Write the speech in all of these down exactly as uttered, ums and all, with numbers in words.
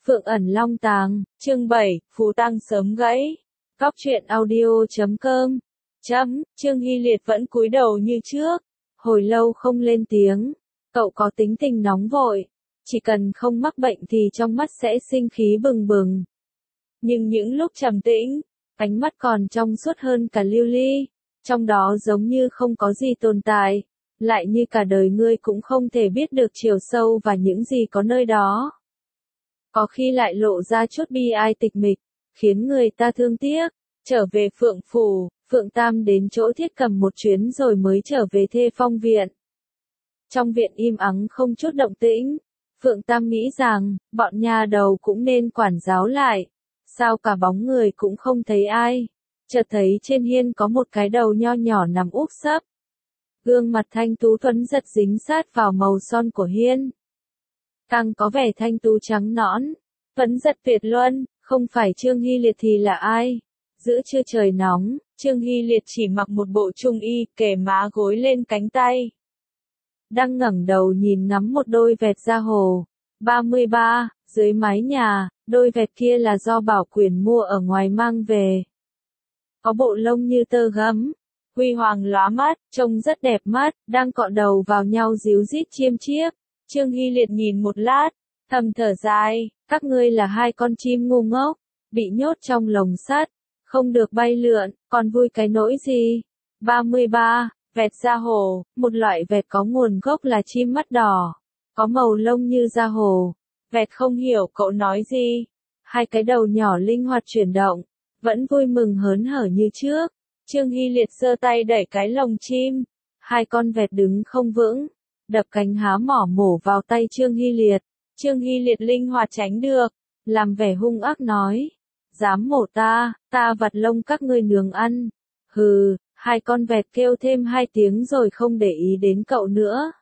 Phượng ẩn long tàng, chương bảy, phù tang sớm gãy. Góc truyện audio chấm com. Chấm, Trương Hy Liệt vẫn cúi đầu như trước, hồi lâu không lên tiếng. Cậu có tính tình nóng vội, chỉ cần không mắc bệnh thì trong mắt sẽ sinh khí bừng bừng. Nhưng những lúc trầm tĩnh, ánh mắt còn trong suốt hơn cả lưu ly, trong đó giống như không có gì tồn tại, lại như cả đời ngươi cũng không thể biết được chiều sâu và những gì có nơi đó. Có khi lại lộ ra chút bi ai tịch mịch, khiến người ta thương tiếc. Trở về Phượng Phủ, Phượng Tam đến chỗ Thiết Cầm một chuyến rồi mới trở về Thê Phong viện. Trong viện im ắng không chút động tĩnh, Phượng Tam nghĩ rằng, bọn nhà đầu cũng nên quản giáo lại. Sao cả bóng người cũng không thấy ai, chợt thấy trên hiên có một cái đầu nho nhỏ nằm úp sấp. Gương mặt thanh tú tuấn giật dính sát vào màu son của hiên. Càng có vẻ thanh tú trắng nõn, tuấn giật tuyệt luân, không phải Trương Hy Liệt thì là ai? Giữa trưa trời nóng, Trương Hy Liệt chỉ mặc một bộ trung y, kề má gối lên cánh tay. Đang ngẩng đầu nhìn ngắm một đôi vẹt da hồ. ba mươi ba, dưới mái nhà, đôi vẹt kia là do Bảo Quyền mua ở ngoài mang về. Có bộ lông như tơ gấm, huy hoàng lóa mắt, trông rất đẹp mắt, đang cọ đầu vào nhau díu dít chiêm chiếp. Trương Hy Liệt nhìn một lát, thầm thở dài, các ngươi là hai con chim ngu ngốc, bị nhốt trong lồng sắt, không được bay lượn, còn vui cái nỗi gì? ba mươi ba, vẹt da hồ, một loại vẹt có nguồn gốc là chim mắt đỏ, có màu lông như da hồ. Vẹt không hiểu cậu nói gì, hai cái đầu nhỏ linh hoạt chuyển động, vẫn vui mừng hớn hở như trước. Trương Hy Liệt giơ tay đẩy cái lồng chim, hai con vẹt đứng không vững, đập cánh há mỏ mổ vào tay Trương Hy Liệt. Trương Hy Liệt linh hoạt tránh được, làm vẻ hung ác nói, dám mổ ta, ta vặt lông các ngươi nướng ăn. Hừ, hai con vẹt kêu thêm hai tiếng rồi không để ý đến cậu nữa.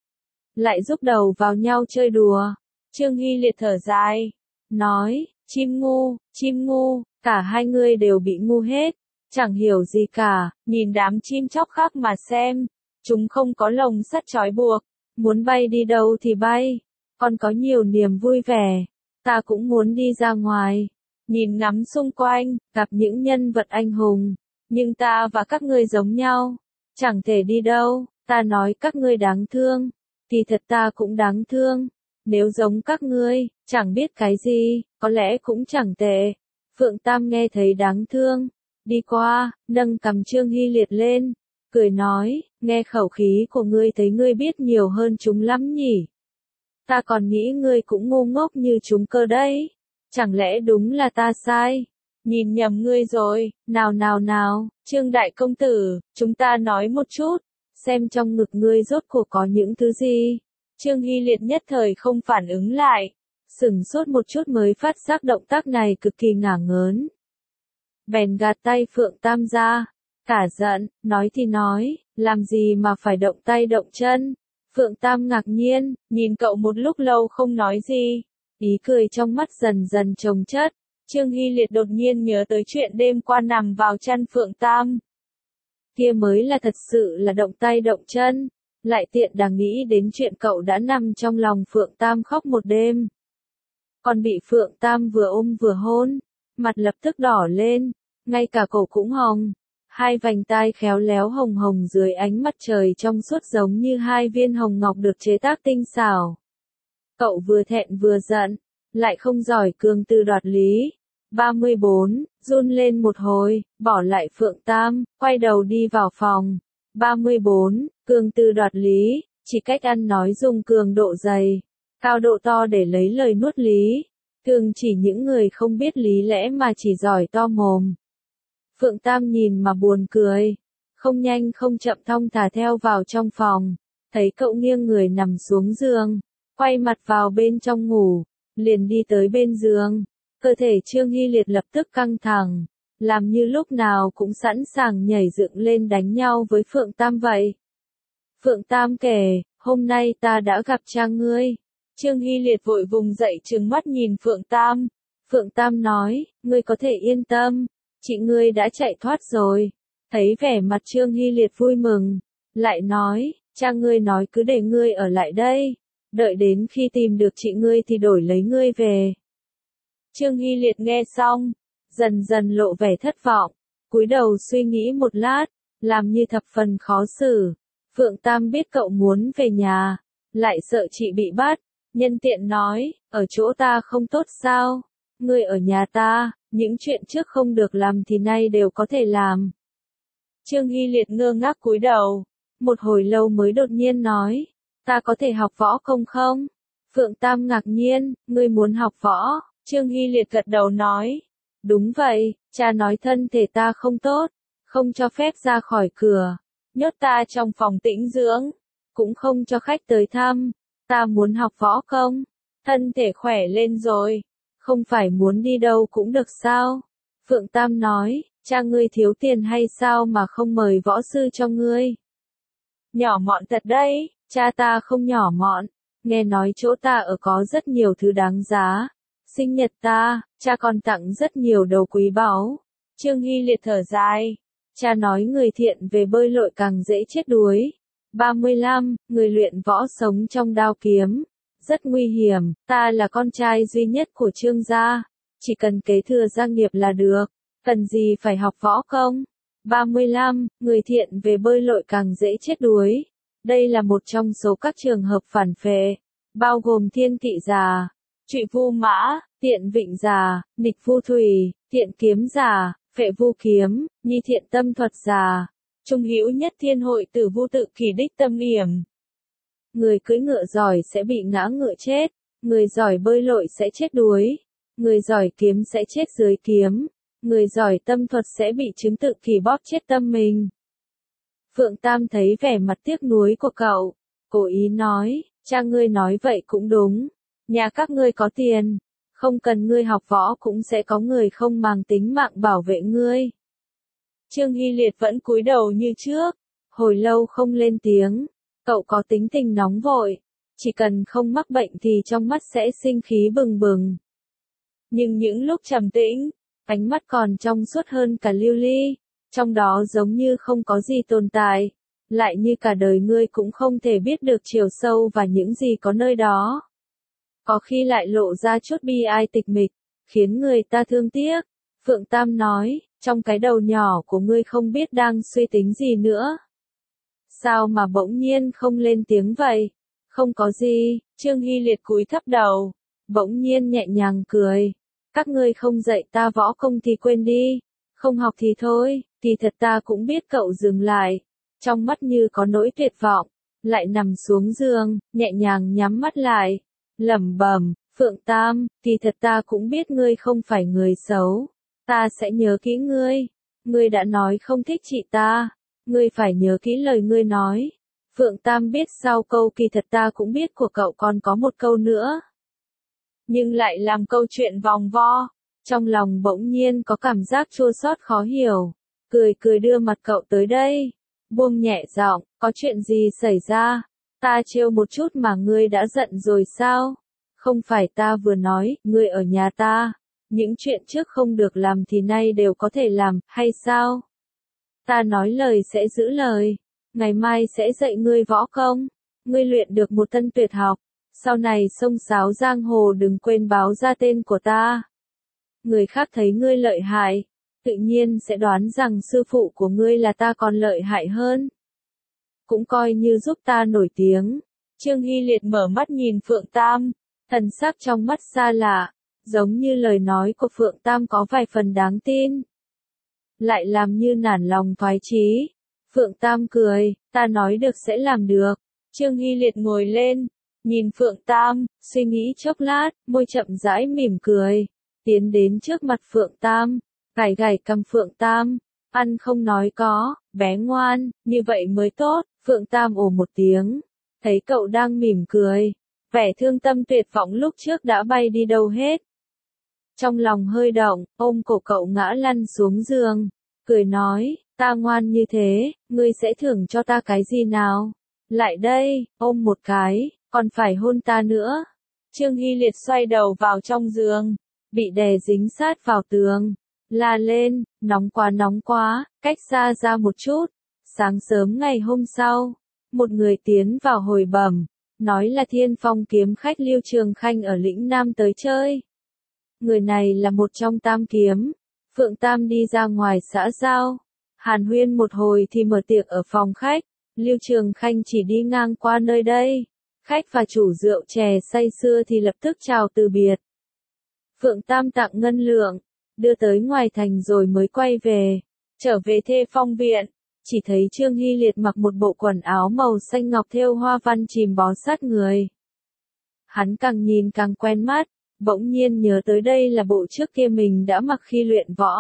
Lại rúc đầu vào nhau chơi đùa. Trương Hy Liệt thở dài, nói, chim ngu, chim ngu, cả hai người đều bị ngu hết, chẳng hiểu gì cả, nhìn đám chim chóc khác mà xem, chúng không có lồng sắt trói buộc, muốn bay đi đâu thì bay, còn có nhiều niềm vui vẻ, ta cũng muốn đi ra ngoài, nhìn ngắm xung quanh, gặp những nhân vật anh hùng, nhưng ta và các ngươi giống nhau, chẳng thể đi đâu, ta nói các ngươi đáng thương, thì thật ta cũng đáng thương. Nếu giống các ngươi, chẳng biết cái gì, có lẽ cũng chẳng tệ. Phượng Tam nghe thấy đáng thương, đi qua, nâng cầm Trương Hy Liệt lên, cười nói, nghe khẩu khí của ngươi thấy ngươi biết nhiều hơn chúng lắm nhỉ. Ta còn nghĩ ngươi cũng ngu ngốc như chúng cơ đấy, chẳng lẽ đúng là ta sai? Nhìn nhầm ngươi rồi, nào nào nào, Trương Đại Công Tử, chúng ta nói một chút, xem trong ngực ngươi rốt cuộc có những thứ gì. Trương Hy Liệt nhất thời không phản ứng lại, sửng sốt một chút mới phát giác động tác này cực kỳ ngả ngớn. Bèn gạt tay Phượng Tam ra, cả giận, nói thì nói, làm gì mà phải động tay động chân. Phượng Tam ngạc nhiên, nhìn cậu một lúc lâu không nói gì, ý cười trong mắt dần dần chồng chất. Trương Hy Liệt đột nhiên nhớ tới chuyện đêm qua nằm vào chăn Phượng Tam. Kia mới là thật sự là động tay động chân. Lại tiện đang nghĩ đến chuyện cậu đã nằm trong lòng Phượng Tam khóc một đêm. Còn bị Phượng Tam vừa ôm vừa hôn, mặt lập tức đỏ lên, ngay cả cổ cũng hồng. Hai vành tai khéo léo hồng hồng dưới ánh mặt trời trong suốt giống như hai viên hồng ngọc được chế tác tinh xảo. Cậu vừa thẹn vừa giận, lại không giỏi cường từ đoạt lý. ba mươi bốn, run lên một hồi, bỏ lại Phượng Tam, quay đầu đi vào phòng. ba mươi bốn, cường từ đoạt lý, chỉ cách ăn nói dùng cường độ dày, cao độ to để lấy lời nuốt lý, thường chỉ những người không biết lý lẽ mà chỉ giỏi to mồm. Phượng Tam nhìn mà buồn cười, không nhanh không chậm thong thả theo vào trong phòng, thấy cậu nghiêng người nằm xuống giường, quay mặt vào bên trong ngủ, liền đi tới bên giường, cơ thể Trương Hy Liệt lập tức căng thẳng. Làm như lúc nào cũng sẵn sàng nhảy dựng lên đánh nhau với Phượng Tam vậy. Phượng Tam kể, hôm nay ta đã gặp cha ngươi. Trương Hy Liệt vội vùng dậy trừng mắt nhìn Phượng Tam. Phượng Tam nói, ngươi có thể yên tâm, chị ngươi đã chạy thoát rồi. Thấy vẻ mặt Trương Hy Liệt vui mừng, lại nói, cha ngươi nói cứ để ngươi ở lại đây, đợi đến khi tìm được chị ngươi thì đổi lấy ngươi về. Trương Hy Liệt nghe xong, dần dần lộ vẻ thất vọng, cúi đầu suy nghĩ một lát, làm như thập phần khó xử. Phượng Tam biết cậu muốn về nhà, lại sợ chị bị bắt, nhân tiện nói, ở chỗ ta không tốt sao? Ngươi ở nhà ta, những chuyện trước không được làm thì nay đều có thể làm. Trương Hy Liệt ngơ ngác cúi đầu, một hồi lâu mới đột nhiên nói, ta có thể học võ công không? Phượng Tam ngạc nhiên, ngươi muốn học võ? Trương Hy Liệt gật đầu nói, đúng vậy, cha nói thân thể ta không tốt, không cho phép ra khỏi cửa, nhốt ta trong phòng tĩnh dưỡng, cũng không cho khách tới thăm, ta muốn học võ công, thân thể khỏe lên rồi, không phải muốn đi đâu cũng được sao? Phượng Tam nói, cha ngươi thiếu tiền hay sao mà không mời võ sư cho ngươi? Nhỏ mọn thật đấy, cha ta không nhỏ mọn, nghe nói chỗ ta ở có rất nhiều thứ đáng giá. Sinh nhật ta, cha còn tặng rất nhiều đồ quý báu. Trương Hy Liệt thở dài. Cha nói người thiện về bơi lội càng dễ chết đuối. ba mươi lăm, người luyện võ sống trong đao kiếm. Rất nguy hiểm, ta là con trai duy nhất của Trương gia. Chỉ cần kế thừa gia nghiệp là được. Cần gì phải học võ công? ba mươi lăm, người thiện về bơi lội càng dễ chết đuối. Đây là một trong số các trường hợp phản phệ, bao gồm thiên kỵ già, trụy vu mã, tiện vịnh già, nịch vu thủy, thiện kiếm già, phệ vu kiếm, nhi thiện tâm thuật già, trung hữu nhất thiên hội tử vu tự kỳ đích tâm yểm. Người cưỡi ngựa giỏi sẽ bị ngã ngựa chết, người giỏi bơi lội sẽ chết đuối, người giỏi kiếm sẽ chết dưới kiếm, người giỏi tâm thuật sẽ bị chứng tự kỳ bóp chết tâm mình. Phượng Tam thấy vẻ mặt tiếc nuối của cậu, cố ý nói, cha ngươi nói vậy cũng đúng, nhà các ngươi có tiền, không cần ngươi học võ cũng sẽ có người không màng tính mạng bảo vệ ngươi. Trương Hy Liệt vẫn cúi đầu như trước, hồi lâu không lên tiếng, cậu có tính tình nóng vội, chỉ cần không mắc bệnh thì trong mắt sẽ sinh khí bừng bừng. Nhưng những lúc trầm tĩnh, ánh mắt còn trong suốt hơn cả lưu ly. Trong đó giống như không có gì tồn tại, lại như cả đời ngươi cũng không thể biết được chiều sâu và những gì có nơi đó. Có khi lại lộ ra chút bi ai tịch mịch, khiến người ta thương tiếc. Phượng Tam nói, trong cái đầu nhỏ của ngươi không biết đang suy tính gì nữa. Sao mà bỗng nhiên không lên tiếng vậy? Không có gì, Trương Hy Liệt cúi thấp đầu, bỗng nhiên nhẹ nhàng cười. Các ngươi không dạy ta võ công thì quên đi, không học thì thôi. Thì thật ta cũng biết cậu dừng lại, trong mắt như có nỗi tuyệt vọng, lại nằm xuống giường, nhẹ nhàng nhắm mắt lại, lẩm bẩm, Phượng Tam, thì thật ta cũng biết ngươi không phải người xấu, ta sẽ nhớ kỹ ngươi, ngươi đã nói không thích chị ta, ngươi phải nhớ kỹ lời ngươi nói. Phượng Tam biết sau câu kỳ thật ta cũng biết của cậu còn có một câu nữa, nhưng lại làm câu chuyện vòng vo, trong lòng bỗng nhiên có cảm giác chua xót khó hiểu. Cười cười đưa mặt cậu tới đây, buông nhẹ giọng, có chuyện gì xảy ra? Ta trêu một chút mà ngươi đã giận rồi sao? Không phải ta vừa nói, ngươi ở nhà ta, những chuyện trước không được làm thì nay đều có thể làm, hay sao? Ta nói lời sẽ giữ lời, ngày mai sẽ dạy ngươi võ công, ngươi luyện được một thân tuyệt học, sau này xông xáo giang hồ đừng quên báo ra tên của ta. Người khác thấy ngươi lợi hại, tự nhiên sẽ đoán rằng sư phụ của ngươi là ta còn lợi hại hơn. Cũng coi như giúp ta nổi tiếng. Trương Hy Liệt mở mắt nhìn Phượng Tam, thần sắc trong mắt xa lạ, giống như lời nói của Phượng Tam có vài phần đáng tin. Lại làm như nản lòng thoái chí. Phượng Tam cười, ta nói được sẽ làm được. Trương Hy Liệt ngồi lên, nhìn Phượng Tam, suy nghĩ chốc lát, môi chậm rãi mỉm cười, tiến đến trước mặt Phượng Tam. Gảy gảy cầm Phượng Tam, ăn không nói có, bé ngoan, như vậy mới tốt. Phượng Tam ồ một tiếng, thấy cậu đang mỉm cười, vẻ thương tâm tuyệt vọng lúc trước đã bay đi đâu hết. Trong lòng hơi động, ôm cổ cậu ngã lăn xuống giường, cười nói, ta ngoan như thế, ngươi sẽ thưởng cho ta cái gì nào? Lại đây, ôm một cái, còn phải hôn ta nữa. Trương Hy Liệt xoay đầu vào trong giường, bị đè dính sát vào tường. La lên, nóng quá nóng quá, cách xa ra một chút. Sáng sớm ngày hôm sau, một người tiến vào hồi bẩm, nói là Thiên Phong kiếm khách Lưu Trường Khanh ở lĩnh Nam tới chơi. người này là một trong tam kiếm. Phượng Tam đi ra ngoài xã giao. Hàn huyên một hồi thì mở tiệc ở phòng khách. Lưu Trường Khanh chỉ đi ngang qua nơi đây. Khách và chủ rượu chè say sưa thì lập tức chào từ biệt. Phượng Tam tặng ngân lượng, đưa tới ngoài thành rồi mới quay về. Trở về Thê Phong viện, chỉ thấy Trương Hy Liệt mặc một bộ quần áo màu xanh ngọc thêu hoa văn chìm bó sát người. Hắn càng nhìn càng quen mắt, bỗng nhiên nhớ tới đây là bộ trước kia mình đã mặc khi luyện võ.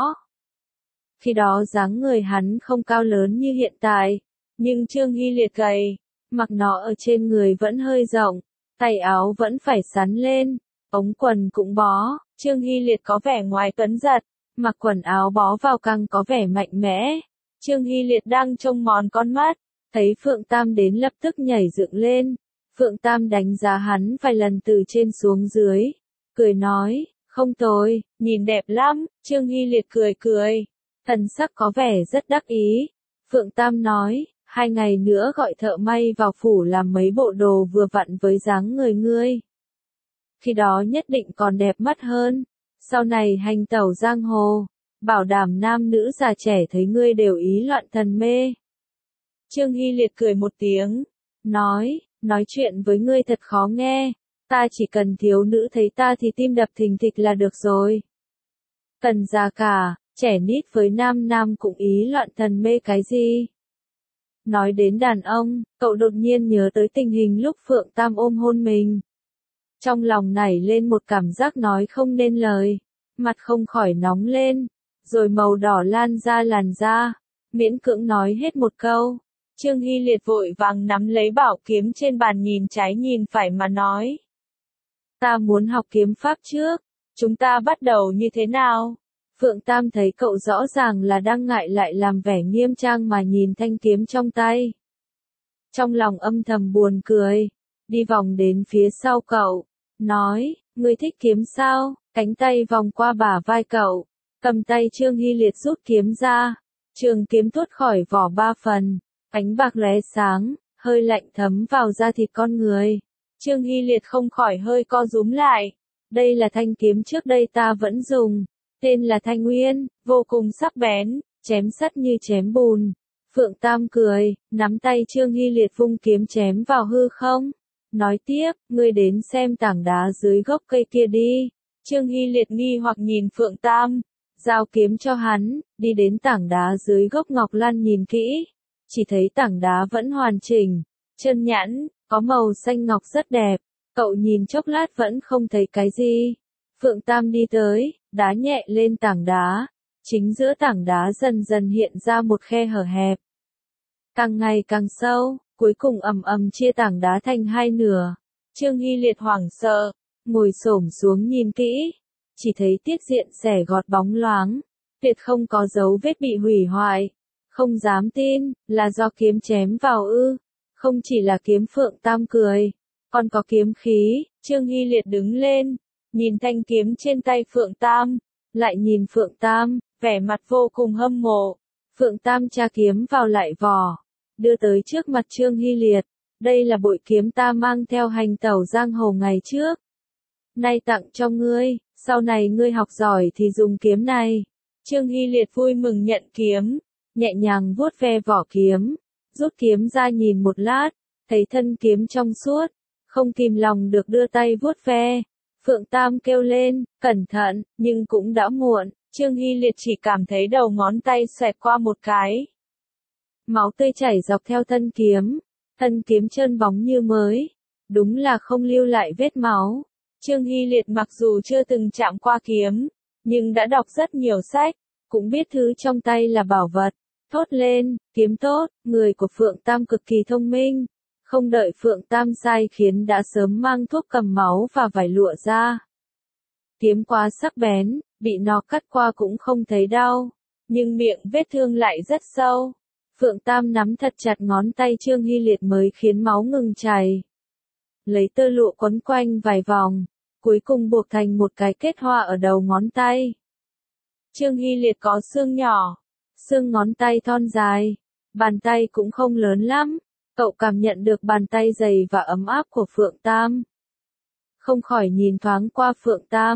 Khi đó dáng người hắn không cao lớn như hiện tại, nhưng Trương Hy Liệt gầy, mặc nó ở trên người vẫn hơi rộng, tay áo vẫn phải sắn lên, ống quần cũng bó. Trương Hy Liệt có vẻ ngoài tuấn giật, mặc quần áo bó vào càng có vẻ mạnh mẽ. Trương Hy Liệt đang trông mòn con mắt, thấy Phượng Tam đến lập tức nhảy dựng lên. Phượng Tam đánh giá hắn vài lần từ trên xuống dưới, cười nói, không tồi, nhìn đẹp lắm. Trương Hy Liệt cười cười, thần sắc có vẻ rất đắc ý. Phượng Tam nói, hai ngày nữa gọi thợ may vào phủ làm mấy bộ đồ vừa vặn với dáng người ngươi. Khi đó nhất định còn đẹp mắt hơn. Sau này hành tẩu giang hồ, bảo đảm nam nữ già trẻ thấy ngươi đều ý loạn thần mê. Trương Hy Liệt cười một tiếng, nói, nói chuyện với ngươi thật khó nghe, ta chỉ cần thiếu nữ thấy ta thì tim đập thình thịch là được rồi. Cần già cả, trẻ nít với nam nam cũng ý loạn thần mê cái gì? Nói đến đàn ông, cậu đột nhiên nhớ tới tình hình lúc Phượng Tam ôm hôn mình. Trong lòng nảy lên một cảm giác nói không nên lời, mặt không khỏi nóng lên, rồi màu đỏ lan ra làn da, miễn cưỡng nói hết một câu. Trương Hy Liệt vội vàng nắm lấy bảo kiếm trên bàn nhìn trái nhìn phải mà nói. Ta muốn học kiếm pháp trước, chúng ta bắt đầu như thế nào? Phượng Tam thấy cậu rõ ràng là đang ngại lại làm vẻ nghiêm trang mà nhìn thanh kiếm trong tay. Trong lòng âm thầm buồn cười, đi vòng đến phía sau cậu, nói, ngươi thích kiếm sao? Cánh tay vòng qua bả vai cậu, cầm tay Trương Hy Liệt rút kiếm ra, trường kiếm tuốt khỏi vỏ ba phần, ánh bạc lóe sáng, hơi lạnh thấm vào da thịt con người. Trương Hy Liệt không khỏi hơi co rúm lại, đây là thanh kiếm trước đây ta vẫn dùng, tên là Thanh Nguyên, vô cùng sắc bén, chém sắt như chém bùn. Phượng Tam cười, nắm tay Trương Hy Liệt vung kiếm chém vào hư không. Nói tiếp, ngươi đến xem tảng đá dưới gốc cây kia đi. Trương Hy Liệt nghi hoặc nhìn Phượng Tam, giao kiếm cho hắn, đi đến tảng đá dưới gốc ngọc lan nhìn kỹ. Chỉ thấy tảng đá vẫn hoàn chỉnh, chân nhẵn, có màu xanh ngọc rất đẹp. Cậu nhìn chốc lát vẫn không thấy cái gì. Phượng Tam đi tới, đá nhẹ lên tảng đá. Chính giữa tảng đá dần dần hiện ra một khe hở hẹp. Càng ngày càng sâu, cuối cùng ầm ầm chia tảng đá thành hai nửa. Trương Hy Liệt hoảng sợ, ngồi xổm xuống nhìn kỹ, chỉ thấy tiết diện xẻ gọt bóng loáng, tuyệt không có dấu vết bị hủy hoại. Không dám tin, là do kiếm chém vào ư? Không chỉ là kiếm. Phượng Tam cười, còn có kiếm khí. Trương Hy Liệt đứng lên, nhìn thanh kiếm trên tay Phượng Tam, lại nhìn Phượng Tam, vẻ mặt vô cùng hâm mộ. Phượng Tam tra kiếm vào lại vỏ, đưa tới trước mặt Trương Hy Liệt. Đây là bội kiếm ta mang theo hành tẩu giang hồ ngày trước. Nay tặng cho ngươi, sau này ngươi học giỏi thì dùng kiếm này. Trương Hy Liệt vui mừng nhận kiếm, nhẹ nhàng vuốt ve vỏ kiếm, rút kiếm ra nhìn một lát, thấy thân kiếm trong suốt, không kìm lòng được đưa tay vuốt ve. Phượng Tam kêu lên, cẩn thận, nhưng cũng đã muộn. Trương Hy Liệt chỉ cảm thấy đầu ngón tay xoẹt qua một cái. Máu tươi chảy dọc theo thân kiếm, thân kiếm trơn bóng như mới, đúng là không lưu lại vết máu. Trương Hy Liệt mặc dù chưa từng chạm qua kiếm, nhưng đã đọc rất nhiều sách, cũng biết thứ trong tay là bảo vật. Thốt lên, kiếm tốt. Người của Phượng Tam cực kỳ thông minh, không đợi Phượng Tam sai khiến đã sớm mang thuốc cầm máu và vải lụa ra. Kiếm quá sắc bén, bị nó cắt qua cũng không thấy đau, nhưng miệng vết thương lại rất sâu. Phượng Tam nắm thật chặt ngón tay Trương Hy Liệt mới khiến máu ngừng chảy. Lấy tơ lụa quấn quanh vài vòng, cuối cùng buộc thành một cái kết hoa ở đầu ngón tay. Trương Hy Liệt có xương nhỏ, xương ngón tay thon dài, bàn tay cũng không lớn lắm. Cậu cảm nhận được bàn tay dày và ấm áp của Phượng Tam. Không khỏi nhìn thoáng qua Phượng Tam,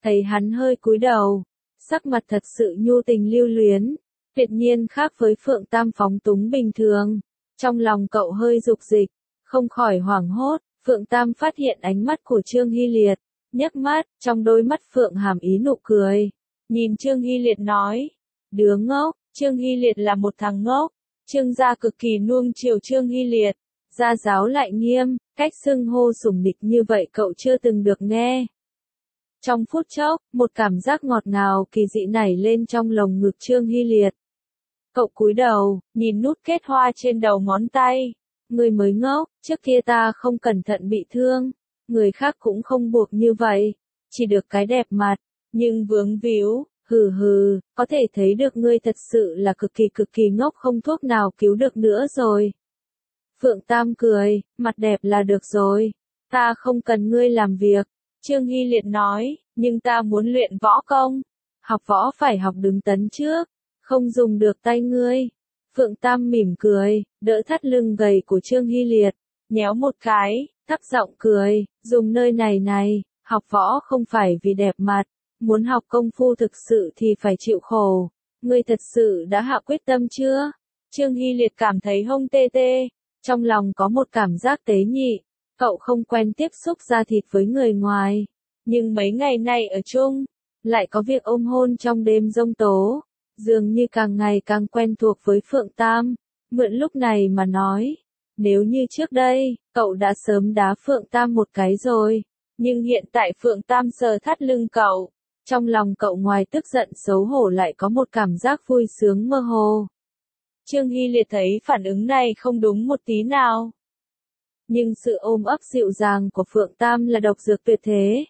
Thấy hắn hơi cúi đầu, sắc mặt thật sự nhu tình lưu luyến, tuyệt nhiên khác với Phượng Tam phóng túng bình thường. Trong lòng cậu hơi dục dịch, không khỏi hoảng hốt. Phượng Tam phát hiện ánh mắt của Trương Hy Liệt, nhấc mắt, trong đôi mắt Phượng hàm ý nụ cười. Nhìn Trương Hy Liệt nói, đứa ngốc. Trương Hy Liệt là một thằng ngốc. Trương gia cực kỳ nuông chiều Trương Hy Liệt, gia giáo lại nghiêm, cách xưng hô sủng địch như vậy cậu chưa từng được nghe. Trong phút chốc, một cảm giác ngọt ngào kỳ dị nảy lên trong lồng ngực Trương Hy Liệt. Cậu cúi đầu, nhìn nút kết hoa trên đầu ngón tay. Người mới ngốc, trước kia ta không cẩn thận bị thương. Người khác cũng không buộc như vậy. Chỉ được cái đẹp mặt, nhưng vướng víu, hừ hừ, có thể thấy được ngươi thật sự là cực kỳ cực kỳ ngốc không thuốc nào cứu được nữa rồi. Phượng Tam cười, mặt đẹp là được rồi. Ta không cần ngươi làm việc. Trương Hy Liệt nói, nhưng ta muốn luyện võ công. Học võ phải học đứng tấn trước, không dùng được tay ngươi. Phượng Tam mỉm cười, đỡ thắt lưng gầy của Trương Hy Liệt, nhéo một cái, thấp giọng cười, dùng nơi này này, học võ không phải vì đẹp mặt, muốn học công phu thực sự thì phải chịu khổ. Ngươi thật sự đã hạ quyết tâm chưa? Trương Hy Liệt cảm thấy hông tê tê, trong lòng có một cảm giác tế nhị. Cậu không quen tiếp xúc da thịt với người ngoài, nhưng mấy ngày nay ở chung, lại có việc ôm hôn trong đêm giông tố, dường như càng ngày càng quen thuộc với Phượng Tam. Mượn lúc này mà nói, nếu như trước đây, cậu đã sớm đá Phượng Tam một cái rồi, nhưng hiện tại Phượng Tam sờ thắt lưng cậu, trong lòng cậu ngoài tức giận xấu hổ lại có một cảm giác vui sướng mơ hồ. Trương Hy Liệt thấy phản ứng này không đúng một tí nào. Nhưng sự ôm ấp dịu dàng của Phượng Tam là độc dược tuyệt thế.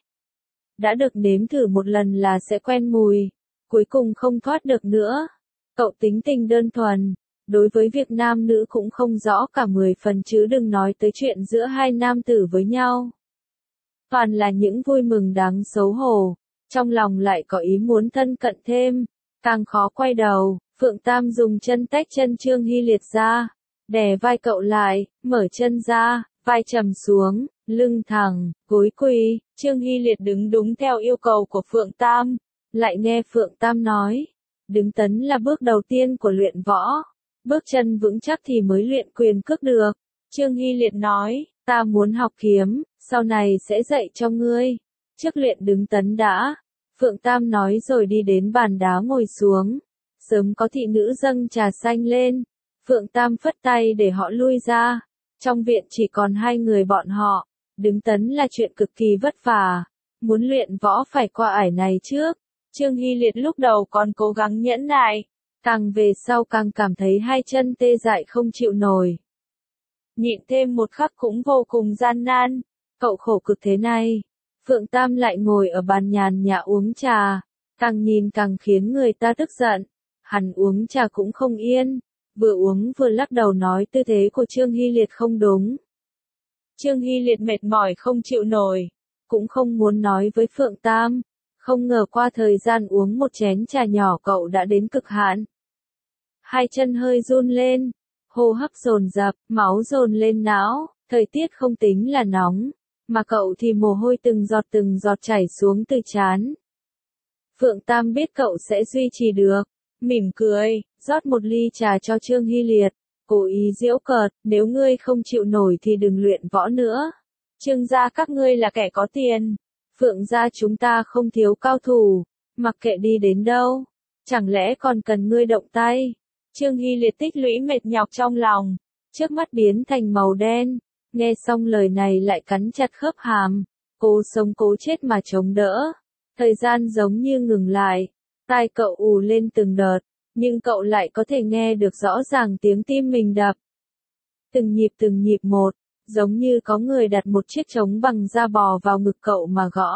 Đã được nếm thử một lần là sẽ quen mùi, cuối cùng không thoát được nữa. Cậu tính tình đơn thuần, đối với việc nam nữ cũng không rõ cả mười phần chứ đừng nói tới chuyện giữa hai nam tử với nhau. Toàn là những vui mừng đáng xấu hổ, trong lòng lại có ý muốn thân cận thêm, càng khó quay đầu. Phượng Tam dùng chân tách chân Trương Hy Liệt ra, đè vai cậu lại, mở chân ra, vai trầm xuống, lưng thẳng, gối quỳ. Trương Hy Liệt đứng đúng theo yêu cầu của Phượng Tam, lại nghe Phượng Tam nói, đứng tấn là bước đầu tiên của luyện võ, bước chân vững chắc thì mới luyện quyền cước được. Trương Hy Liệt nói, ta muốn học kiếm, sau này sẽ dạy cho ngươi, trước luyện đứng tấn đã. Phượng Tam nói rồi đi đến bàn đá ngồi xuống. Sớm có thị nữ dâng trà xanh lên, Phượng Tam phất tay để họ lui ra. Trong viện chỉ còn hai người bọn họ, đứng tấn là chuyện cực kỳ vất vả, muốn luyện võ phải qua ải này trước. Trương Hy Liệt lúc đầu còn cố gắng nhẫn nại, càng về sau càng cảm thấy hai chân tê dại không chịu nổi. Nhịn thêm một khắc cũng vô cùng gian nan, cậu khổ cực thế này. Phượng Tam lại ngồi ở bàn nhàn nhã uống trà, càng nhìn càng khiến người ta tức giận. Hắn uống trà cũng không yên, vừa uống vừa lắc đầu nói tư thế của Trương Hy Liệt không đúng. Trương Hy Liệt mệt mỏi không chịu nổi, cũng không muốn nói với Phượng Tam, không ngờ qua thời gian uống một chén trà nhỏ cậu đã đến cực hạn. Hai chân hơi run lên, hô hấp dồn dập, máu dồn lên não, thời tiết không tính là nóng, mà cậu thì mồ hôi từng giọt từng giọt chảy xuống từ trán. Phượng Tam biết cậu sẽ duy trì được, mỉm cười, rót một ly trà cho Trương Hy Liệt, cố ý giễu cợt, nếu ngươi không chịu nổi thì đừng luyện võ nữa. Trương gia các ngươi là kẻ có tiền, Phượng gia chúng ta không thiếu cao thủ, mặc kệ đi đến đâu, chẳng lẽ còn cần ngươi động tay. Trương Hy Liệt tích lũy mệt nhọc trong lòng, trước mắt biến thành màu đen, nghe xong lời này lại cắn chặt khớp hàm, cố sống cố chết mà chống đỡ. Thời gian giống như ngừng lại, tai cậu ù lên từng đợt, nhưng cậu lại có thể nghe được rõ ràng tiếng tim mình đập. Từng nhịp từng nhịp một, giống như có người đặt một chiếc trống bằng da bò vào ngực cậu mà gõ.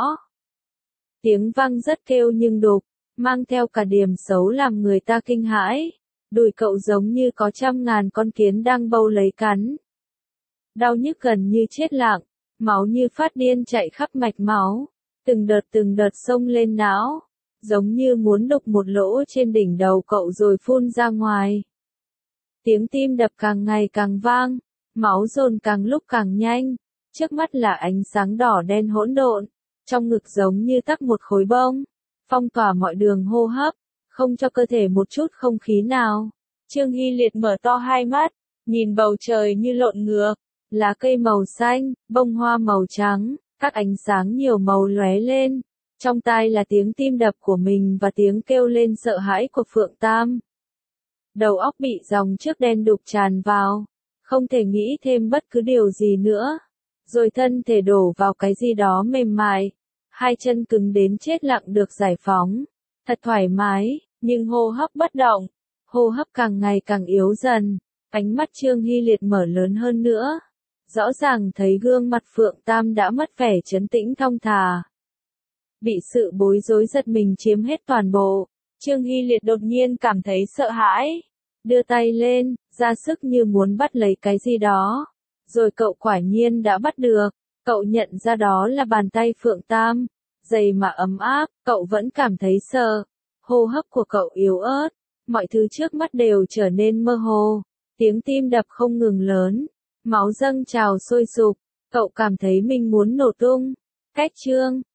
Tiếng vang rất kêu nhưng đục, mang theo cả điểm xấu làm người ta kinh hãi. Đùi cậu giống như có trăm ngàn con kiến đang bâu lấy cắn. Đau nhức gần như chết lặng, máu như phát điên chạy khắp mạch máu, từng đợt từng đợt xông lên não, giống như muốn đục một lỗ trên đỉnh đầu cậu rồi phun ra ngoài. Tiếng tim đập càng ngày càng vang, máu dồn càng lúc càng nhanh, trước mắt là ánh sáng đỏ đen hỗn độn, trong ngực giống như tắc một khối bông, phong tỏa mọi đường hô hấp, không cho cơ thể một chút không khí nào. Trương Hy Liệt mở to hai mắt, nhìn bầu trời như lộn ngược, lá cây màu xanh, bông hoa màu trắng, các ánh sáng nhiều màu lóe lên. Trong tai là tiếng tim đập của mình và tiếng kêu lên sợ hãi của Phượng Tam. Đầu óc bị dòng trước đen đục tràn vào, không thể nghĩ thêm bất cứ điều gì nữa. Rồi thân thể đổ vào cái gì đó mềm mại, hai chân cứng đến chết lặng được giải phóng, thật thoải mái, nhưng hô hấp bất động, hô hấp càng ngày càng yếu dần, ánh mắt Trương Hy Liệt mở lớn hơn nữa. Rõ ràng thấy gương mặt Phượng Tam đã mất vẻ trấn tĩnh thong thả. Bị sự bối rối giật mình chiếm hết toàn bộ, Trương Hy Liệt đột nhiên cảm thấy sợ hãi, đưa tay lên, ra sức như muốn bắt lấy cái gì đó. Rồi cậu quả nhiên đã bắt được, cậu nhận ra đó là bàn tay Phượng Tam, dày mà ấm áp, cậu vẫn cảm thấy sợ, hô hấp của cậu yếu ớt, mọi thứ trước mắt đều trở nên mơ hồ, tiếng tim đập không ngừng lớn, máu dâng trào sôi sục, cậu cảm thấy mình muốn nổ tung. Cách Trương